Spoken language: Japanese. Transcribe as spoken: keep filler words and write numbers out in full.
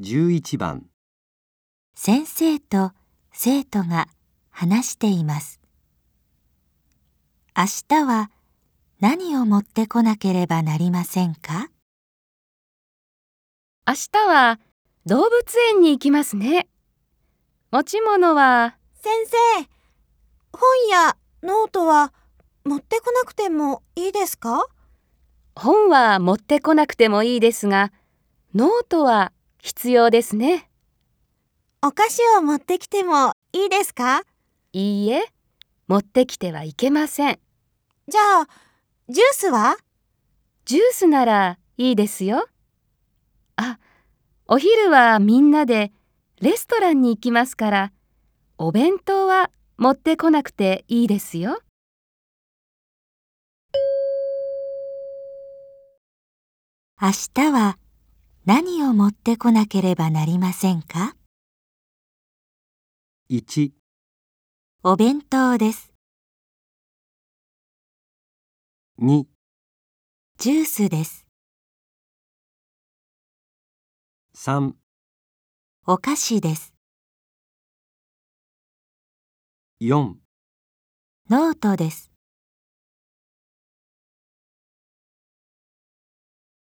じゅういちばん先生と生徒が話しています。明日は何を持ってこなければなりませんか？ 明日は動物園に行きますね。持ち物は… 先生、本やノートは持ってこなくてもいいですか？ 本は持ってこなくてもいいですが、ノートは必要ですね。 お菓子を持ってきてもいいですか？ いいえ、持ってきてはいけません。 じゃあ、ジュースは？ ジュースならいいですよ。あ、お昼はみんなでレストランに行きますから、お弁当は持ってこなくていいですよ。 明日は何を持ってこなければなりませんか？ いち、 お弁当です。 に、 ジュースです。 さん、 お菓子です。 よんノートです。